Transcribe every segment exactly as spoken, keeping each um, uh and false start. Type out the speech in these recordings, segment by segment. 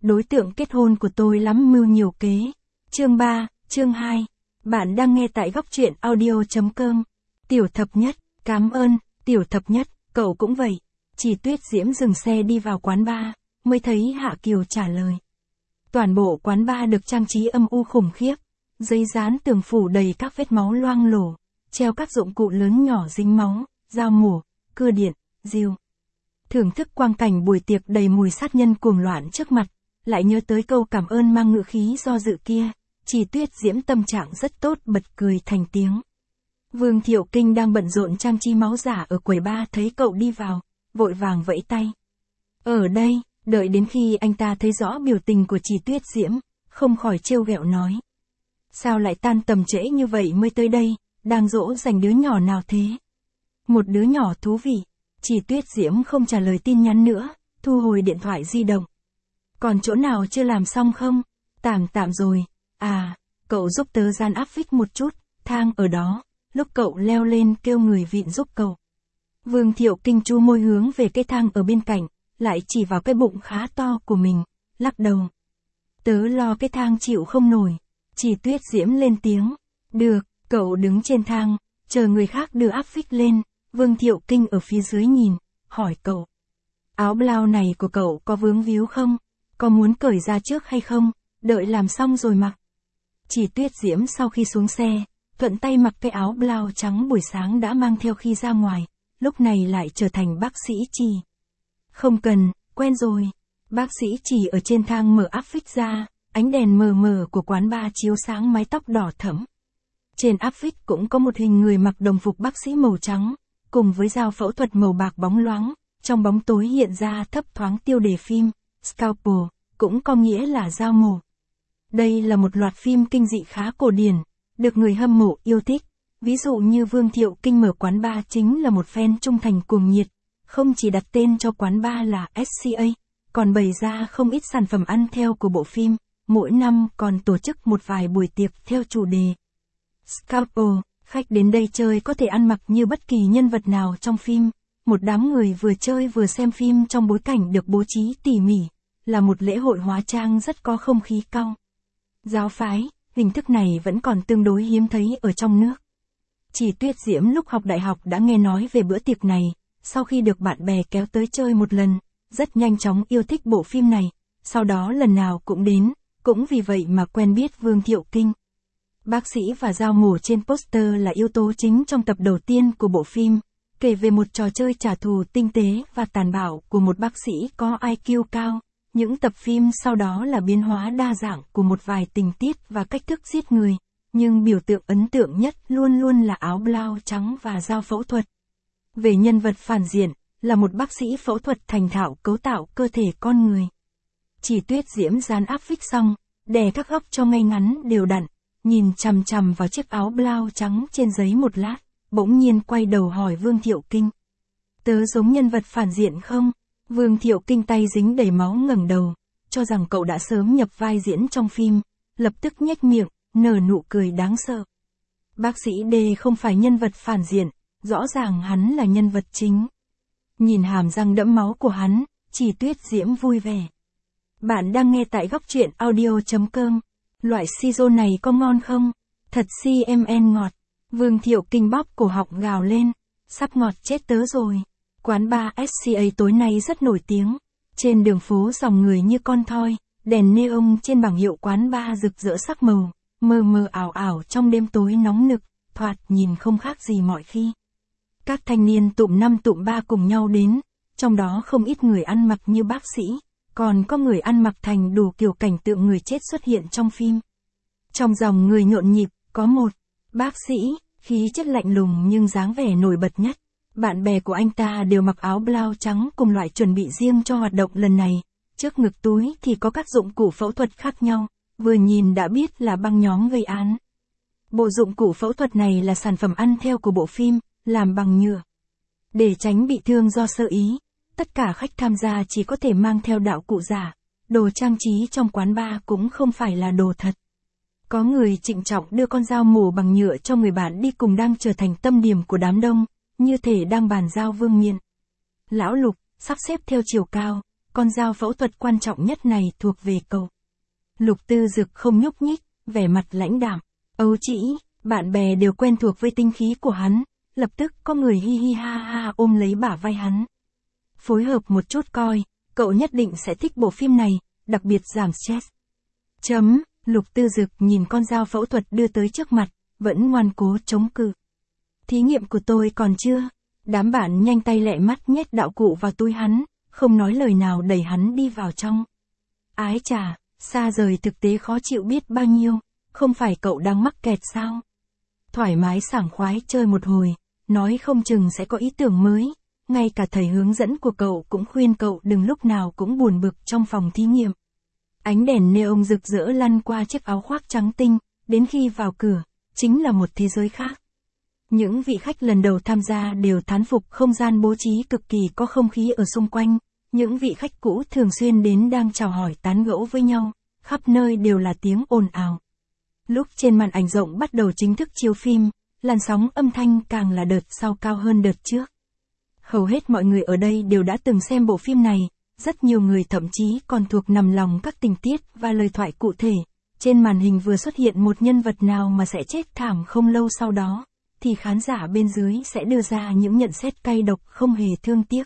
đối tượng kết hôn của tôi lắm mưu nhiều kế. Chương ba, chương hai. Bạn đang nghe tại góc truyện audio.com. Tiểu thập nhất, cảm ơn, tiểu thập nhất, cậu cũng vậy. Chỉ Tuyết Diễm dừng xe đi vào quán bar, mới thấy Hạ Kiều trả lời. Toàn bộ quán bar được trang trí âm u khủng khiếp. Giấy dán tường phủ đầy các vết máu loang lổ, treo các dụng cụ lớn nhỏ dính máu, dao mổ, cưa điện, rìu. Thưởng thức quang cảnh buổi tiệc đầy mùi sát nhân cuồng loạn trước mặt, lại nhớ tới câu cảm ơn mang ngữ khí do dự kia, Chỉ Tuyết Diễm tâm trạng rất tốt bật cười thành tiếng. Vương Thiệu Kinh đang bận rộn trang trí máu giả ở quầy bar thấy cậu đi vào, vội vàng vẫy tay. Ở đây, đợi đến khi anh ta thấy rõ biểu tình của Chỉ Tuyết Diễm, không khỏi trêu ghẹo nói. Sao lại tan tầm trễ như vậy mới tới đây, đang dỗ dành đứa nhỏ nào thế? Một đứa nhỏ thú vị. Chỉ Tuyết Diễm không trả lời tin nhắn nữa, thu hồi điện thoại di động. Còn chỗ nào chưa làm xong không? Tạm tạm rồi. À, cậu giúp tớ gian áp phích một chút, thang ở đó. Lúc cậu leo lên kêu người vịn giúp cậu. Vương Thiệu Kinh chu môi hướng về cái thang ở bên cạnh, lại chỉ vào cái bụng khá to của mình, lắc đầu. Tớ lo cái thang chịu không nổi. Chỉ Tuyết Diễm lên tiếng. Được, cậu đứng trên thang, chờ người khác đưa áp phích lên. Vương Thiệu Kinh ở phía dưới nhìn, hỏi cậu. Áo blau này của cậu có vướng víu không? Có muốn cởi ra trước hay không? Đợi làm xong rồi mặc. Chỉ Tuyết Diễm sau khi xuống xe, thuận tay mặc cái áo blau trắng buổi sáng đã mang theo khi ra ngoài, lúc này lại trở thành bác sĩ Chỉ. Không cần, quen rồi. Bác sĩ Chỉ ở trên thang mở áp phích ra, ánh đèn mờ mờ của quán bar chiếu sáng mái tóc đỏ thẫm. Trên áp phích cũng có một hình người mặc đồng phục bác sĩ màu trắng, cùng với dao phẫu thuật màu bạc bóng loáng, trong bóng tối hiện ra thấp thoáng tiêu đề phim, Scalpel, cũng có nghĩa là dao mổ. Đây là một loạt phim kinh dị khá cổ điển, được người hâm mộ yêu thích, ví dụ như Vương Thiệu Kinh mở quán bar chính là một fan trung thành cuồng nhiệt, không chỉ đặt tên cho quán bar là ét xê a, còn bày ra không ít sản phẩm ăn theo của bộ phim, mỗi năm còn tổ chức một vài buổi tiệc theo chủ đề. Scalpel, khách đến đây chơi có thể ăn mặc như bất kỳ nhân vật nào trong phim, một đám người vừa chơi vừa xem phim trong bối cảnh được bố trí tỉ mỉ, là một lễ hội hóa trang rất có không khí cao. Giáo phái, hình thức này vẫn còn tương đối hiếm thấy ở trong nước. Chỉ Tuyết Diễm lúc học đại học đã nghe nói về bữa tiệc này, sau khi được bạn bè kéo tới chơi một lần, rất nhanh chóng yêu thích bộ phim này, sau đó lần nào cũng đến, cũng vì vậy mà quen biết Vương Thiệu Kinh. Bác sĩ và dao mổ trên poster là yếu tố chính trong tập đầu tiên của bộ phim, kể về một trò chơi trả thù tinh tế và tàn bạo của một bác sĩ có i kiu cao. Những tập phim sau đó là biến hóa đa dạng của một vài tình tiết và cách thức giết người, nhưng biểu tượng ấn tượng nhất luôn luôn là áo blau trắng và dao phẫu thuật. Về nhân vật phản diện, là một bác sĩ phẫu thuật thành thạo cấu tạo cơ thể con người. Chỉ Tuyết Diễm dán áp phích xong, đè các góc cho ngay ngắn đều đặn, nhìn chằm chằm vào chiếc áo blau trắng trên giấy một lát, bỗng nhiên quay đầu hỏi Vương Thiệu Kinh. Tớ giống nhân vật phản diện không? Vương Thiệu Kinh tay dính đầy máu ngẩng đầu, cho rằng cậu đã sớm nhập vai diễn trong phim, lập tức nhếch miệng, nở nụ cười đáng sợ. Bác sĩ D không phải nhân vật phản diện, rõ ràng hắn là nhân vật chính. Nhìn hàm răng đẫm máu của hắn, Chỉ Tuyết Diễm vui vẻ. Bạn đang nghe tại góc truyện audio.com. Loại siro này có ngon không? Thật xê em en ngọt. Vương Thiệu Kinh bóp cổ họng gào lên. Sắp ngọt chết tớ rồi. Quán bar ét xê a tối nay rất nổi tiếng. Trên đường phố dòng người như con thoi, đèn neon trên bảng hiệu quán bar rực rỡ sắc màu, mờ mờ ảo ảo trong đêm tối nóng nực, thoạt nhìn không khác gì mọi khi. Các thanh niên tụm năm tụm ba cùng nhau đến, trong đó không ít người ăn mặc như bác sĩ, còn có người ăn mặc thành đủ kiểu cảnh tượng người chết xuất hiện trong phim. Trong dòng người nhộn nhịp, có một bác sĩ, khí chất lạnh lùng nhưng dáng vẻ nổi bật nhất. Bạn bè của anh ta đều mặc áo blau trắng cùng loại chuẩn bị riêng cho hoạt động lần này. Trước ngực túi thì có các dụng cụ phẫu thuật khác nhau, vừa nhìn đã biết là băng nhóm gây án. Bộ dụng cụ phẫu thuật này là sản phẩm ăn theo của bộ phim, làm bằng nhựa. Để tránh bị thương do sơ ý, tất cả khách tham gia chỉ có thể mang theo đạo cụ giả, đồ trang trí trong quán bar cũng không phải là đồ thật. Có người trịnh trọng đưa con dao mổ bằng nhựa cho người bạn đi cùng đang trở thành tâm điểm của đám đông, như thể đang bàn giao vương miện. Lão Lục, sắp xếp theo chiều cao, con dao phẫu thuật quan trọng nhất này thuộc về cậu. Lục Tư Dực không nhúc nhích, vẻ mặt lãnh đạm. Âu Chỉ, bạn bè đều quen thuộc với tinh khí của hắn, lập tức có người hi hi ha ha ôm lấy bả vai hắn. Phối hợp một chút coi, cậu nhất định sẽ thích bộ phim này, đặc biệt giảm stress. Chấm, Lục Tư Dực nhìn con dao phẫu thuật đưa tới trước mặt, vẫn ngoan cố chống cự. Thí nghiệm của tôi còn chưa? Đám bạn nhanh tay lẹ mắt nhét đạo cụ vào túi hắn, không nói lời nào đẩy hắn đi vào trong. Ái chà, xa rời thực tế khó chịu biết bao nhiêu, không phải cậu đang mắc kẹt sao? Thoải mái sảng khoái chơi một hồi, nói không chừng sẽ có ý tưởng mới, ngay cả thầy hướng dẫn của cậu cũng khuyên cậu đừng lúc nào cũng buồn bực trong phòng thí nghiệm. Ánh đèn neon rực rỡ lăn qua chiếc áo khoác trắng tinh, đến khi vào cửa, chính là một thế giới khác. Những vị khách lần đầu tham gia đều thán phục không gian bố trí cực kỳ có không khí ở xung quanh, những vị khách cũ thường xuyên đến đang chào hỏi tán gẫu với nhau, khắp nơi đều là tiếng ồn ào. Lúc trên màn ảnh rộng bắt đầu chính thức chiếu phim, làn sóng âm thanh càng là đợt sau cao hơn đợt trước. Hầu hết mọi người ở đây đều đã từng xem bộ phim này, rất nhiều người thậm chí còn thuộc nằm lòng các tình tiết và lời thoại cụ thể. Trên màn hình vừa xuất hiện một nhân vật nào mà sẽ chết thảm không lâu sau đó, thì khán giả bên dưới sẽ đưa ra những nhận xét cay độc không hề thương tiếc.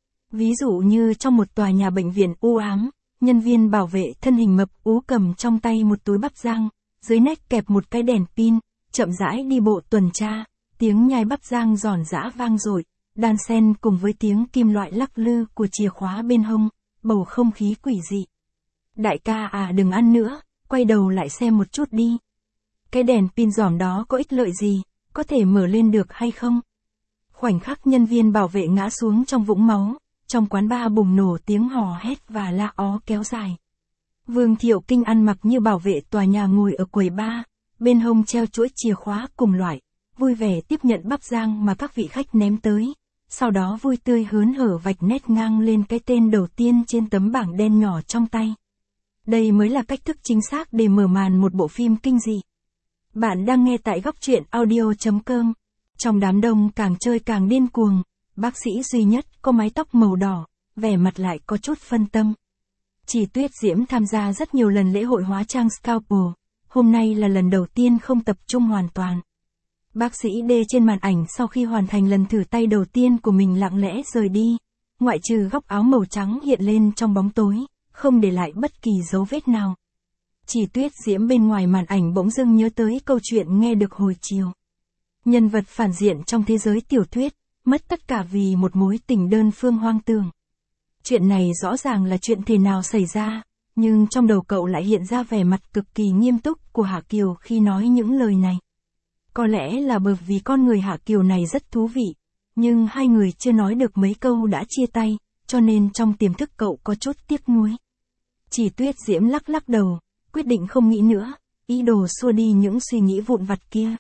Ví dụ như trong một tòa nhà bệnh viện u ám, nhân viên bảo vệ thân hình mập ú cầm trong tay một túi bắp rang, dưới nách kẹp một cái đèn pin, chậm rãi đi bộ tuần tra, tiếng nhai bắp rang giòn giã vang dội, đan xen cùng với tiếng kim loại lắc lư của chìa khóa bên hông, bầu không khí quỷ dị. Đại ca à đừng ăn nữa, quay đầu lại xem một chút đi. Cái đèn pin giỏm đó có ích lợi gì, có thể mở lên được hay không? Khoảnh khắc nhân viên bảo vệ ngã xuống trong vũng máu, trong quán bar bùng nổ tiếng hò hét và la ó kéo dài. Vương Thiệu Kinh ăn mặc như bảo vệ tòa nhà ngồi ở quầy bar, bên hông treo chuỗi chìa khóa cùng loại, vui vẻ tiếp nhận bắp rang mà các vị khách ném tới, sau đó vui tươi hớn hở vạch nét ngang lên cái tên đầu tiên trên tấm bảng đen nhỏ trong tay. Đây mới là cách thức chính xác để mở màn một bộ phim kinh dị. Bạn đang nghe tại góc truyện audio chấm com. Trong đám đông càng chơi càng điên cuồng, bác sĩ duy nhất có mái tóc màu đỏ, vẻ mặt lại có chút phân tâm. Chỉ Tuyết Diễm tham gia rất nhiều lần lễ hội hóa trang Scalpel, hôm nay là lần đầu tiên không tập trung hoàn toàn. Bác sĩ D trên màn ảnh sau khi hoàn thành lần thử tay đầu tiên của mình lặng lẽ rời đi, ngoại trừ góc áo màu trắng hiện lên trong bóng tối, không để lại bất kỳ dấu vết nào. Chỉ Tuyết Diễm bên ngoài màn ảnh bỗng dưng nhớ tới câu chuyện nghe được hồi chiều. Nhân vật phản diện trong thế giới tiểu thuyết, mất tất cả vì một mối tình đơn phương hoang tưởng. Chuyện này rõ ràng là chuyện thể nào xảy ra, nhưng trong đầu cậu lại hiện ra vẻ mặt cực kỳ nghiêm túc của Hạ Kiều khi nói những lời này. Có lẽ là bởi vì con người Hạ Kiều này rất thú vị, nhưng hai người chưa nói được mấy câu đã chia tay, cho nên trong tiềm thức cậu có chút tiếc nuối. Chỉ Tuyết Diễm lắc lắc đầu, quyết định không nghĩ nữa, ý đồ xua đi những suy nghĩ vụn vặt kia.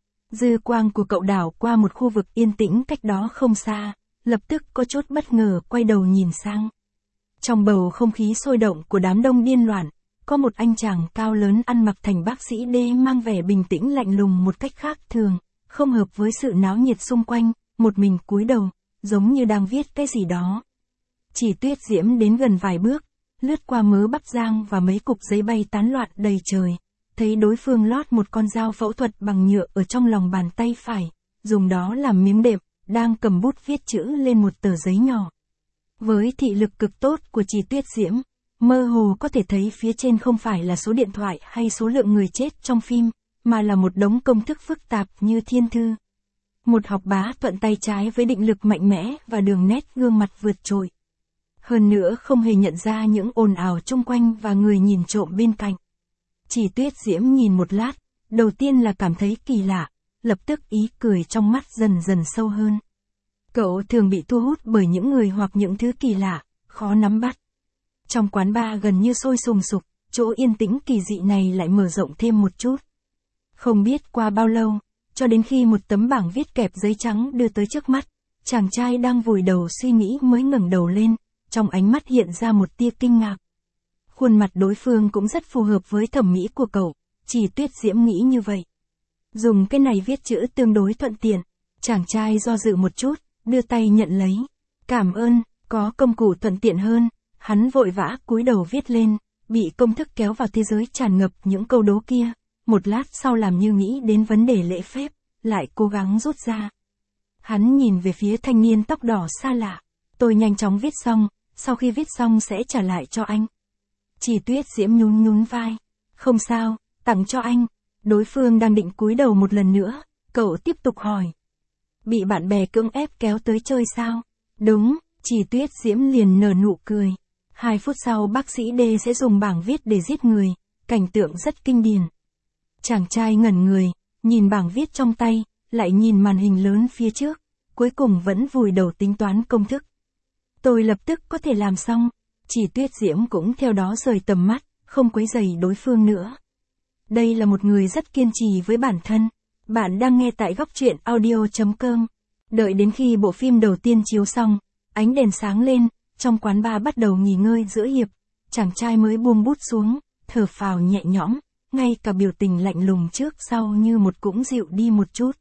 Dư quang của cậu đảo qua một khu vực yên tĩnh cách đó không xa, lập tức có chút bất ngờ quay đầu nhìn sang. Trong bầu không khí sôi động của đám đông điên loạn, có một anh chàng cao lớn ăn mặc thành bác sĩ D mang vẻ bình tĩnh lạnh lùng một cách khác thường, không hợp với sự náo nhiệt xung quanh, một mình cúi đầu, giống như đang viết cái gì đó. Chỉ Tuyết Diễm đến gần vài bước, lướt qua mớ bắp rang và mấy cục giấy bay tán loạn đầy trời, thấy đối phương lót một con dao phẫu thuật bằng nhựa ở trong lòng bàn tay phải, dùng đó làm miếng đệm, đang cầm bút viết chữ lên một tờ giấy nhỏ. Với thị lực cực tốt của Chỉ Tuyết Diễm, mơ hồ có thể thấy phía trên không phải là số điện thoại hay số lượng người chết trong phim, mà là một đống công thức phức tạp như thiên thư. Một học bá thuận tay trái với định lực mạnh mẽ và đường nét gương mặt vượt trội. Hơn nữa không hề nhận ra những ồn ào chung quanh và người nhìn trộm bên cạnh. Chỉ Tuyết Diễm nhìn một lát, đầu tiên là cảm thấy kỳ lạ, lập tức ý cười trong mắt dần dần sâu hơn. Cậu thường bị thu hút bởi những người hoặc những thứ kỳ lạ, khó nắm bắt. Trong quán bar gần như sôi sùng sục, chỗ yên tĩnh kỳ dị này lại mở rộng thêm một chút. Không biết qua bao lâu, cho đến khi một tấm bảng viết kẹp giấy trắng đưa tới trước mắt, chàng trai đang vùi đầu suy nghĩ mới ngẩng đầu lên, trong ánh mắt hiện ra một tia kinh ngạc. Khuôn mặt đối phương cũng rất phù hợp với thẩm mỹ của cậu, Chỉ Tuyết Diễm nghĩ như vậy. Dùng cái này viết chữ tương đối thuận tiện, chàng trai do dự một chút, đưa tay nhận lấy. Cảm ơn, có công cụ thuận tiện hơn, Hắn vội vã cúi đầu viết lên, bị công thức kéo vào thế giới tràn ngập những câu đố kia, một lát sau làm như nghĩ đến vấn đề lễ phép, lại cố gắng rút ra. Hắn nhìn về phía thanh niên tóc đỏ xa lạ. Tôi nhanh chóng viết xong, sau khi viết xong sẽ trả lại cho anh. Chỉ Tuyết Diễm nhún nhún vai. Không sao, tặng cho anh. Đối phương đang định cúi đầu một lần nữa, cậu tiếp tục hỏi. Bị bạn bè cưỡng ép kéo tới chơi sao? Đúng, Chỉ Tuyết Diễm liền nở nụ cười. Hai phút sau bác sĩ D sẽ dùng bảng viết để giết người, cảnh tượng rất kinh điển. Chàng trai ngẩn người, nhìn bảng viết trong tay, lại nhìn màn hình lớn phía trước, cuối cùng vẫn vùi đầu tính toán công thức. Tôi lập tức có thể làm xong, Chỉ Tuyết Diễm cũng theo đó rời tầm mắt, không quấy rầy đối phương nữa. Đây là một người rất kiên trì với bản thân. Bạn đang nghe tại góc truyện audio chấm com. Đợi đến khi bộ phim đầu tiên chiếu xong, ánh đèn sáng lên, trong quán bar bắt đầu nghỉ ngơi giữa hiệp, chàng trai mới buông bút xuống, thở phào nhẹ nhõm, ngay cả biểu tình lạnh lùng trước sau như một cũng dịu đi một chút.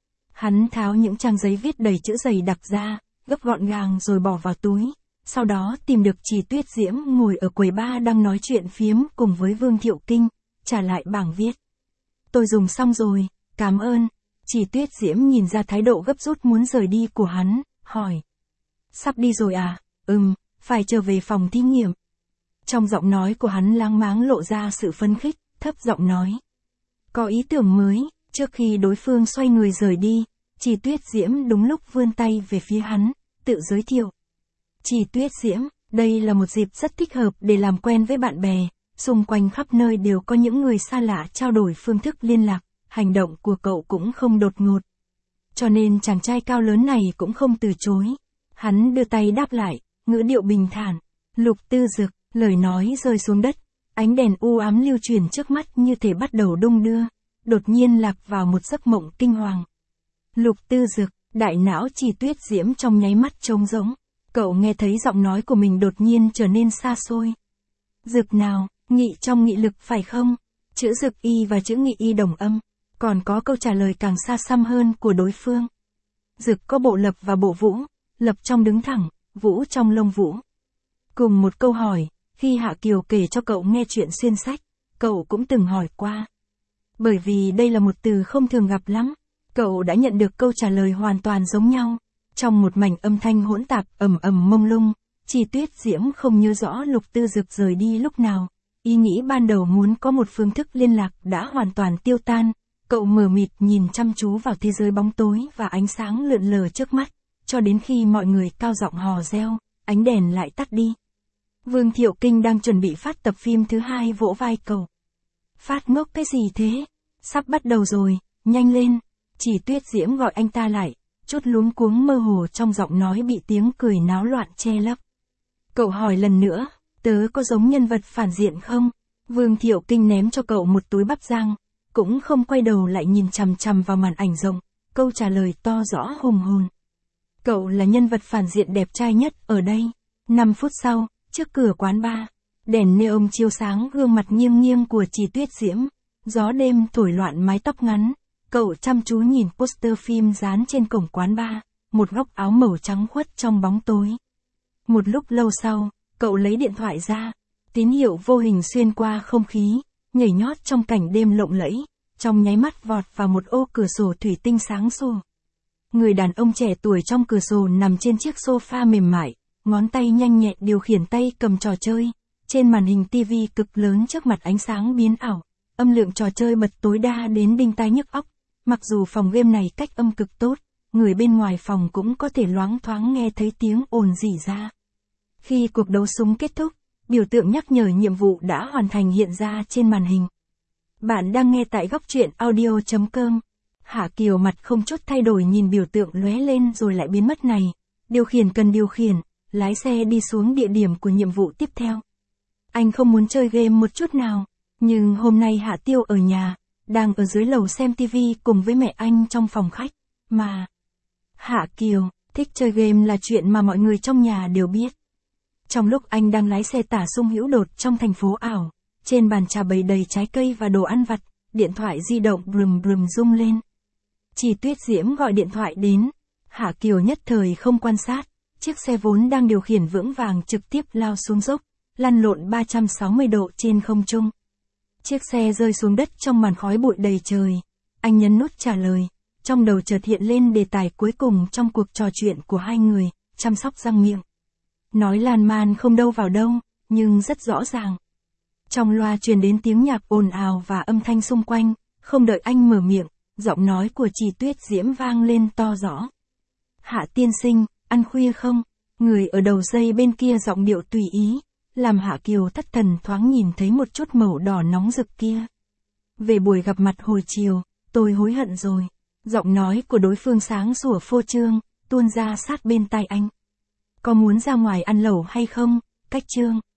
Hắn tháo những trang giấy viết đầy chữ dày đặc ra, gấp gọn gàng rồi bỏ vào túi, sau đó tìm được Chỉ Tuyết Diễm ngồi ở quầy bar đang nói chuyện phiếm cùng với Vương Thiệu Kinh, trả lại bảng viết. Tôi dùng xong rồi, cảm ơn. Chỉ Tuyết Diễm nhìn ra thái độ gấp rút muốn rời đi của hắn, hỏi. Sắp đi rồi à? Ừm, phải trở về phòng thí nghiệm. Trong giọng nói của hắn láng máng lộ ra sự phấn khích, thấp giọng nói. Có ý tưởng mới. Trước khi đối phương xoay người rời đi, Chỉ Tuyết Diễm đúng lúc vươn tay về phía hắn, tự giới thiệu. Chỉ Tuyết Diễm, đây là một dịp rất thích hợp để làm quen với bạn bè, xung quanh khắp nơi đều có những người xa lạ trao đổi phương thức liên lạc, hành động của cậu cũng không đột ngột. Cho nên chàng trai cao lớn này cũng không từ chối. Hắn đưa tay đáp lại, ngữ điệu bình thản. Lục Tư Dực, lời nói rơi xuống đất, ánh đèn u ám lưu chuyển trước mắt như thể bắt đầu đung đưa, đột nhiên lạc vào một giấc mộng kinh hoàng. Lục Tư Dực, đại não Chỉ Tuyết Diễm trong nháy mắt trống rỗng, cậu nghe thấy giọng nói của mình đột nhiên trở nên xa xôi. Dực nào, nghị trong nghị lực phải không? Chữ Dực y và chữ nghị y đồng âm, còn có câu trả lời càng xa xăm hơn của đối phương. Dực có bộ lập và bộ vũ, lập trong đứng thẳng, vũ trong lông vũ. Cùng một câu hỏi, khi Hạ Kiều kể cho cậu nghe chuyện xuyên sách, cậu cũng từng hỏi qua. Bởi vì đây là một từ không thường gặp lắm, cậu đã nhận được câu trả lời hoàn toàn giống nhau. Trong một mảnh âm thanh hỗn tạp ầm ầm mông lung, Chỉ Tuyết Diễm không nhớ rõ Lục Tư Dực rời đi lúc nào. Ý nghĩ ban đầu muốn có một phương thức liên lạc đã hoàn toàn tiêu tan. Cậu mờ mịt nhìn chăm chú vào thế giới bóng tối và ánh sáng lượn lờ trước mắt, cho đến khi mọi người cao giọng hò reo, ánh đèn lại tắt đi. Vương Thiệu Kinh đang chuẩn bị phát tập phim thứ hai vỗ vai cậu. Phát ngốc cái gì thế? Sắp bắt đầu rồi, nhanh lên. Chỉ Tuyết Diễm gọi anh ta lại, chút luống cuống mơ hồ trong giọng nói bị tiếng cười náo loạn che lấp. Cậu hỏi lần nữa, tớ có giống nhân vật phản diện không? Vương Thiệu Kinh ném cho cậu một túi bắp rang, cũng không quay đầu lại nhìn chằm chằm vào màn ảnh rộng, câu trả lời to rõ hùng hồn. Cậu là nhân vật phản diện đẹp trai nhất ở đây. Năm phút sau, trước cửa quán bar, đèn neon chiếu sáng gương mặt nghiêng nghiêng của Chỉ Tuyết Diễm, gió đêm thổi loạn mái tóc ngắn, cậu chăm chú nhìn poster phim dán trên cổng quán bar, một góc áo màu trắng khuất trong bóng tối. Một lúc lâu sau, cậu lấy điện thoại ra, tín hiệu vô hình xuyên qua không khí, nhảy nhót trong cảnh đêm lộng lẫy, trong nháy mắt vọt vào một ô cửa sổ thủy tinh sáng sủa. Người đàn ông trẻ tuổi trong cửa sổ nằm trên chiếc sofa mềm mại, ngón tay nhanh nhẹn điều khiển tay cầm trò chơi. Trên màn hình tivi cực lớn trước mặt ánh sáng biến ảo, âm lượng trò chơi bật tối đa đến đinh tai nhức óc. Mặc dù phòng game này cách âm cực tốt, người bên ngoài phòng cũng có thể loáng thoáng nghe thấy tiếng ồn rỉ ra. Khi cuộc đấu súng kết thúc, biểu tượng nhắc nhở nhiệm vụ đã hoàn thành hiện ra trên màn hình. Bạn đang nghe tại góc truyện audio chấm com. Hạ Kiều mặt không chút thay đổi nhìn biểu tượng lóe lên rồi lại biến mất này. Điều khiển cần điều khiển, lái xe đi xuống địa điểm của nhiệm vụ tiếp theo. Anh không muốn chơi game một chút nào, nhưng hôm nay Hạ Tiêu ở nhà, đang ở dưới lầu xem tivi cùng với mẹ anh trong phòng khách, mà Hạ Kiều thích chơi game là chuyện mà mọi người trong nhà đều biết. Trong lúc anh đang lái xe tả sung hữu đột trong thành phố ảo, trên bàn trà bày đầy trái cây và đồ ăn vặt, điện thoại di động brum brum rung lên. Chỉ Tuyết Diễm gọi điện thoại đến, Hạ Kiều nhất thời không quan sát, chiếc xe vốn đang điều khiển vững vàng trực tiếp lao xuống dốc, lăn lộn ba trăm sáu mươi độ trên không trung. Chiếc xe rơi xuống đất trong màn khói bụi đầy trời. Anh nhấn nút trả lời, trong đầu chợt hiện lên đề tài cuối cùng trong cuộc trò chuyện của hai người, chăm sóc răng miệng. Nói lan man không đâu vào đâu, nhưng rất rõ ràng. Trong loa truyền đến tiếng nhạc ồn ào và âm thanh xung quanh, không đợi anh mở miệng, giọng nói của chị Tuyết Diễm vang lên to rõ. Hạ tiên sinh, ăn khuya không? Người ở đầu dây bên kia giọng điệu tùy ý, làm Hạ Kiều thất thần thoáng nhìn thấy một chút màu đỏ nóng rực kia. Về buổi gặp mặt hồi chiều, tôi hối hận rồi. Giọng nói của đối phương sáng sủa phô trương, tuôn ra sát bên tai anh. Có muốn ra ngoài ăn lẩu hay không, Cách Trương?